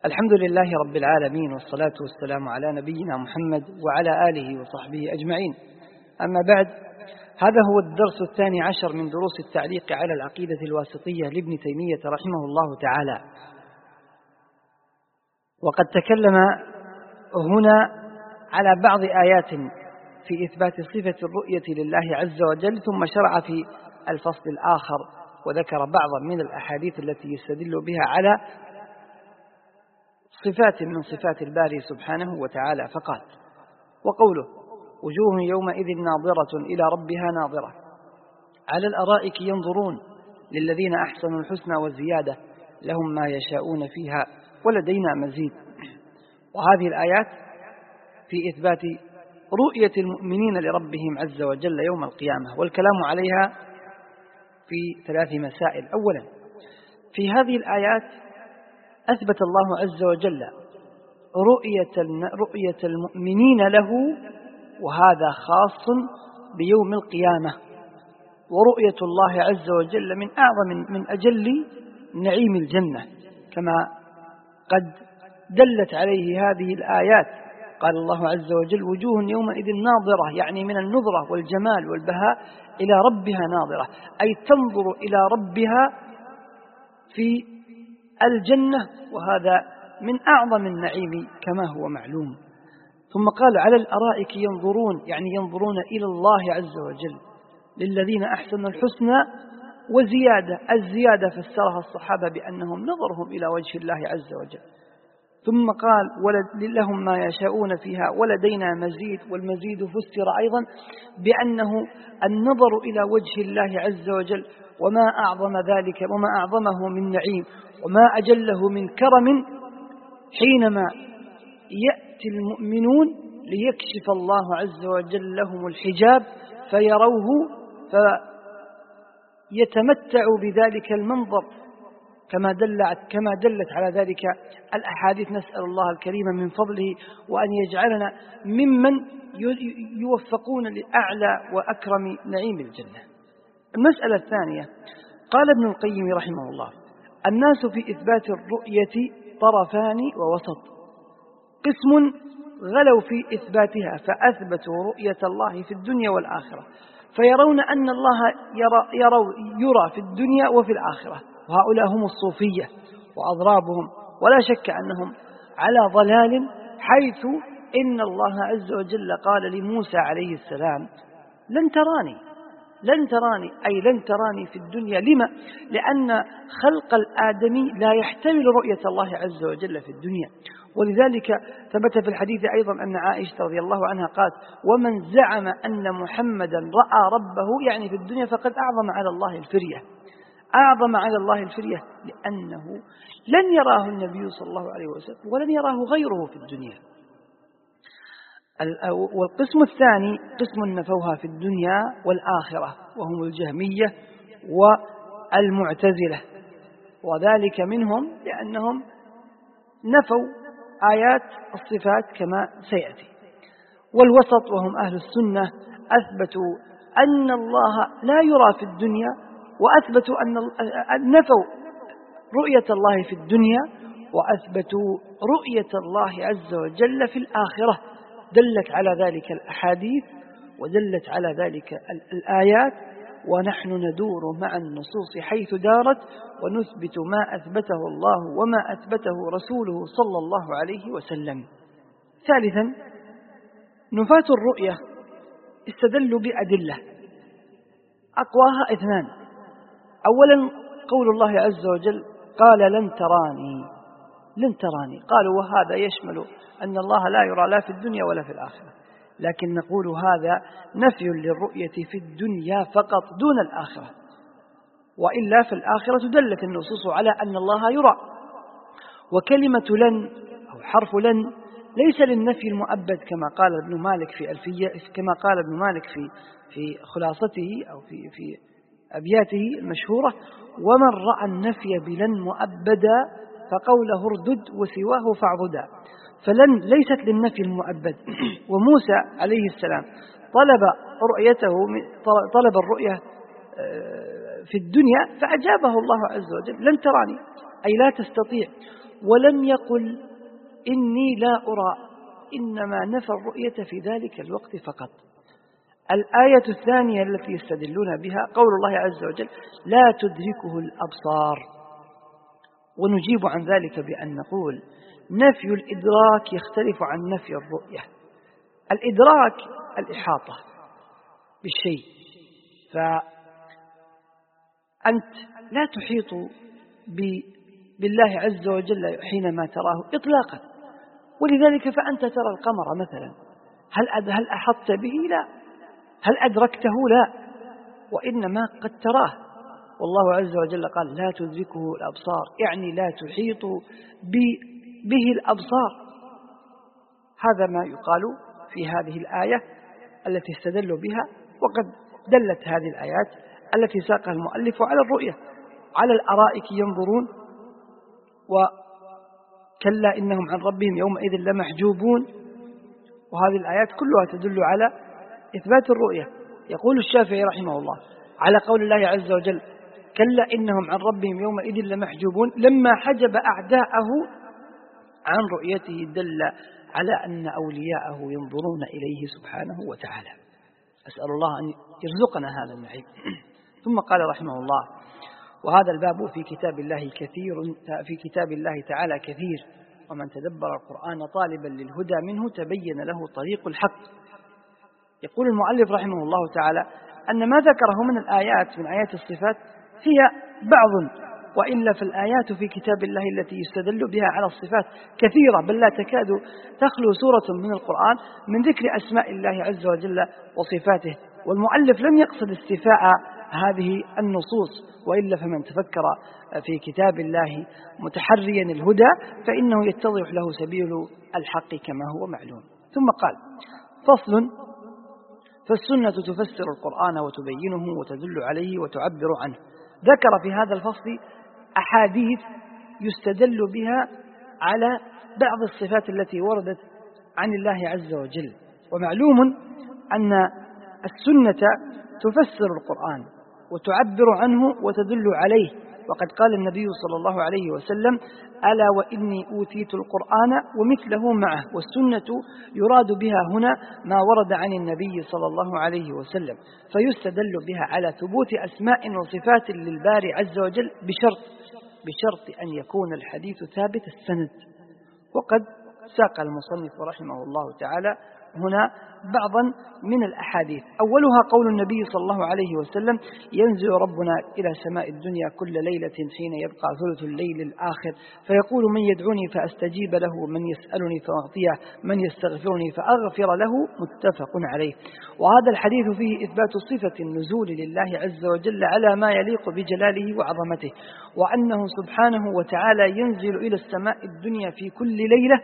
الحمد لله رب العالمين، والصلاة والسلام على نبينا محمد وعلى آله وصحبه أجمعين. أما بعد، هذا هو الدرس 12 من دروس التعليق على العقيدة الواسطية لابن تيمية رحمه الله تعالى. وقد تكلم هنا على بعض آيات في إثبات صفة الرؤية لله عز وجل، ثم شرع في الفصل الآخر وذكر بعضا من الأحاديث التي يستدل بها على صفات من صفات الباري سبحانه وتعالى، فقال: وقوله: وجوه يومئذ ناظرة إلى ربها ناظرة على الأرائك ينظرون للذين أحسنوا الحسنى وزيادة لهم ما يشاءون فيها ولدينا مزيد. وهذه الآيات في إثبات رؤية المؤمنين لربهم عز وجل يوم القيامة، والكلام عليها في 3 مسائل. أولا، في هذه الآيات أثبت الله عز وجل رؤية المؤمنين له، وهذا خاص بيوم القيامة، ورؤية الله عز وجل من أعظم من أجل نعيم الجنة، كما قد دلت عليه هذه الآيات. قال الله عز وجل: وجوه يومئذ ناظرة، يعني من النظرة والجمال والبهاء إلى ربها ناظرة، أي تنظر إلى ربها في الجنة، وهذا من أعظم النعيم كما هو معلوم. ثم قال: على الأرائك ينظرون، يعني ينظرون إلى الله عز وجل للذين أحسنوا الحسنى وزيادة. الزيادة فسرها الصحابة بأنهم نظرهم إلى وجه الله عز وجل. ثم قال: لهم ما يشاءون فيها ولدينا مزيد. والمزيد فسر أيضا بأنه النظر إلى وجه الله عز وجل، وما أعظم ذلك وما أعظمه من نعيم وما أجله من كرم حينما يأتي المؤمنون ليكشف الله عز وجل لهم الحجاب فيروه فيتمتعوا بذلك المنظر، كما دلت على ذلك الأحاديث. نسأل الله الكريم من فضله وأن يجعلنا ممن يوفقون لأعلى وأكرم نعيم الجنة. المسألة الثانية، قال ابن القيم رحمه الله: الناس في إثبات الرؤية طرفان ووسط، قسم غلوا في إثباتها فأثبتوا رؤية الله في الدنيا والآخرة، فيرون أن الله يرى في الدنيا وفي الآخرة، وهؤلاء هم الصوفية وأضرابهم، ولا شك أنهم على ضلال، حيث إن الله عز وجل قال لموسى عليه السلام: لن تراني، أي لن تراني في الدنيا. لما؟ لأن خلق الآدمي لا يحتمل رؤية الله عز وجل في الدنيا. ولذلك ثبت في الحديث أيضا أن عائشة رضي الله عنها قالت: ومن زعم أن محمدا رأى ربه يعني في الدنيا فقد أعظم على الله الفرية، لأنه لن يراه النبي صلى الله عليه وسلم ولن يراه غيره في الدنيا. والقسم الثاني قسم نفوها في الدنيا والآخرة، وهم الجهمية والمعتزلة، وذلك منهم لأنهم نفوا آيات الصفات كما سيأتي. والوسط وهم أهل السنة أثبتوا أن الله لا يرى في الدنيا، وأثبتوا أن نفوا رؤية الله في الدنيا، وأثبتوا رؤية الله عز وجل في الآخرة. دلت على ذلك الأحاديث ودلت على ذلك الآيات، ونحن ندور مع النصوص حيث دارت، ونثبت ما أثبته الله وما أثبته رسوله صلى الله عليه وسلم. ثالثا، نفاة الرؤية استدلوا بأدلة أقواها 2. أولا، قول الله عز وجل: قال لن تراني. قالوا وهذا يشمل أن الله لا يرى لا في الدنيا ولا في الآخرة، لكن نقول هذا نفي للرؤية في الدنيا فقط دون الآخرة، وإلا في الآخرة دلت النصوص على أن الله يرى. وكلمة لن أو حرف لن ليس للنفي المؤبد كما قال ابن مالك في خلاصته أو في أبياته المشهورة: ومن رأى النفي بلن مؤبدا فقوله اردد وسواه فاعبدا. فلن ليست للنفي المؤبد. وموسى عليه السلام طلب الرؤية في الدنيا فأجابه الله عز وجل: لن تراني، أي لا تستطيع. ولم يقل إني لا أرى، إنما نفى الرؤية في ذلك الوقت فقط. الآية الثانية التي يستدلون بها قول الله عز وجل لا تدركه الأبصار، ونجيب عن ذلك بأن نقول نفي الإدراك يختلف عن نفي الرؤية. الإدراك الإحاطة بالشيء، فأنت لا تحيط بالله عز وجل حينما تراه إطلاقا، ولذلك فأنت ترى القمر مثلا، هل أحطت به؟ لا. هل أدركته؟ لا، وإنما قد تراه. والله عز وجل قال لا تدركه الأبصار، يعني لا تحيط به الأبصار. هذا ما يقال في هذه الآية التي استدلوا بها، وقد دلت هذه الآيات التي ساقها المؤلف على الرؤية. على الأرائك ينظرون، وكلا إنهم عن ربهم يومئذ لمحجوبون، وهذه الآيات كلها تدل على إثبات الرؤية. يقول الشافعي رحمه الله على قول الله عز وجل كلا إنهم عن ربهم يومئذ لمحجوبون، لما حجب أعداءه عن رؤيته دل على أن أولياءه ينظرون إليه سبحانه وتعالى. أسأل الله أن يرزقنا هذا النعيم. ثم قال رحمه الله وهذا الباب في كتاب الله تعالى كثير، ومن تدبر القرآن طالبا للهدى منه تبين له طريق الحق. يقول المؤلف رحمه الله تعالى أن ما ذكره من الآيات من آيات الصفات هي بعض، وإلا فالآيات في كتاب الله التي يستدل بها على الصفات كثيرة، بل لا تكاد تخلو سورة من القرآن من ذكر أسماء الله عز وجل وصفاته. والمؤلف لم يقصد استيفاء هذه النصوص، وإلا فمن تفكر في كتاب الله متحريا الهدى فإنه يتضح له سبيل الحق كما هو معلوم. ثم قال فصل فالسنة تفسر القرآن وتبينه وتدل عليه وتعبر عنه. ذكر في هذا الفصل أحاديث يستدل بها على بعض الصفات التي وردت عن الله عز وجل. ومعلوم أن السنة تفسر القرآن وتعبر عنه وتدل عليه، وقد قال النبي صلى الله عليه وسلم ألا وإني أوتيت القرآن ومثله معه. والسنة يراد بها هنا ما ورد عن النبي صلى الله عليه وسلم، فيستدل بها على ثبوت أسماء وصفات للباري عز وجل بشرط أن يكون الحديث ثابت السند. وقد ساق المصنف رحمه الله تعالى هنا بعضا من الأحاديث. أولها قول النبي صلى الله عليه وسلم ينزل ربنا إلى سماء الدنيا كل ليلة حين يبقى ثلث الليل الآخر فيقول من يدعوني فأستجيب له، من يسألني فأعطيه، من يستغفرني فأغفر له، متفق عليه. وهذا الحديث فيه إثبات صفة النزول لله عز وجل على ما يليق بجلاله وعظمته، وأنه سبحانه وتعالى ينزل إلى السماء الدنيا في كل ليلة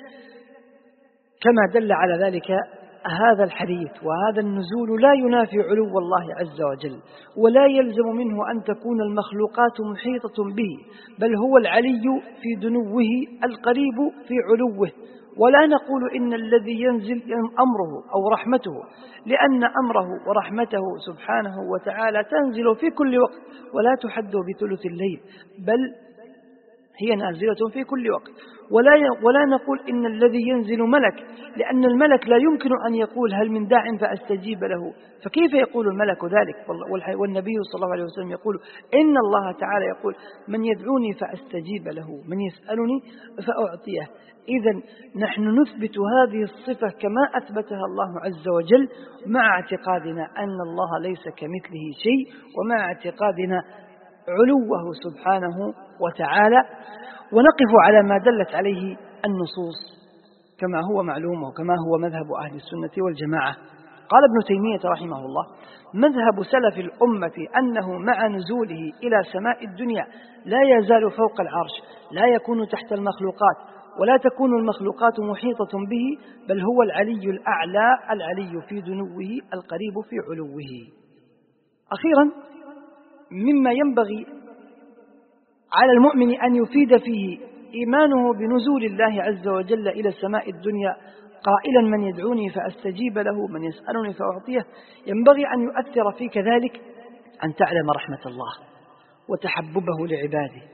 كما دل على ذلك هذا الحديث. وهذا النزول لا ينافي علو الله عز وجل، ولا يلزم منه أن تكون المخلوقات محيطة به، بل هو العلي في دنوه القريب في علوه. ولا نقول إن الذي ينزل أمره أو رحمته، لأن أمره ورحمته سبحانه وتعالى تنزل في كل وقت ولا تحد بثلث الليل، بل هي نازلة في كل وقت. ولا نقول إن الذي ينزل ملك، لأن الملك لا يمكن أن يقول هل من داع فأستجيب له، فكيف يقول الملك ذلك؟ والنبي صلى الله عليه وسلم يقول إن الله تعالى يقول من يدعوني فأستجيب له، من يسألني فأعطيه. إذن نحن نثبت هذه الصفة كما أثبتها الله عز وجل، مع اعتقادنا أن الله ليس كمثله شيء، ومع اعتقادنا علوه سبحانه وتعالى، ونقف على ما دلت عليه النصوص كما هو معلوم وكما هو مذهب أهل السنة والجماعة. قال ابن تيمية رحمه الله مذهب سلف الأمة أنه مع نزوله إلى سماء الدنيا لا يزال فوق العرش، لا يكون تحت المخلوقات، ولا تكون المخلوقات محيطة به، بل هو العلي الأعلى العلي في دنوه القريب في علوه. أخيرا مما ينبغي على المؤمن أن يفيد فيه إيمانه بنزول الله عز وجل إلى السماء الدنيا قائلا من يدعوني فأستجيب له، من يسألني فأعطيه، ينبغي أن يؤثر فيك ذلك أن تعلم رحمة الله وتحببه لعباده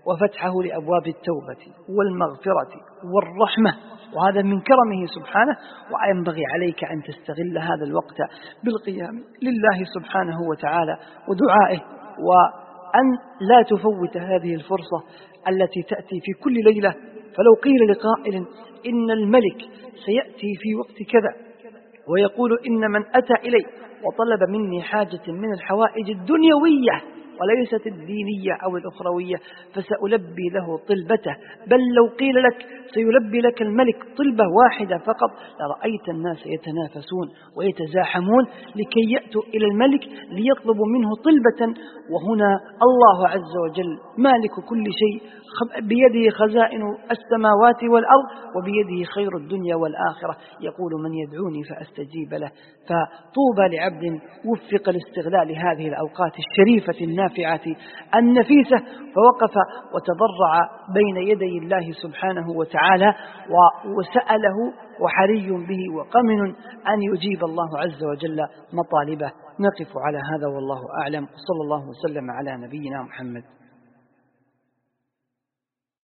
وفتحه لأبواب التوبة والمغفرة والرحمة، وهذا من كرمه سبحانه. وينبغي عليك أن تستغل هذا الوقت بالقيام لله سبحانه وتعالى ودعائه، وأن لا تفوت هذه الفرصة التي تأتي في كل ليلة. فلو قيل لقائل إن الملك سيأتي في وقت كذا ويقول إن من أتى إلي وطلب مني حاجة من الحوائج الدنيوية وليست الدينية أو الأخروية فسألبي له طلبته، بل لو قيل لك سيلبي لك الملك طلبة واحدة فقط لرأيت الناس يتنافسون ويتزاحمون لكي يأتوا إلى الملك ليطلبوا منه طلبة. وهنا الله عز وجل مالك كل شيء، بيده خزائن السماوات والأرض وبيده خير الدنيا والآخرة، يقول من يدعوني فأستجيب له. فطوبى لعبد وفق لاستغلال هذه الأوقات الشريفة النافعة النفيسة، فوقف وتضرع بين يدي الله سبحانه وتعالى وسأله، وحري به وقمن أن يجيب الله عز وجل مطالبه. نقف على هذا والله أعلم، صلى الله وسلم على نبينا محمد.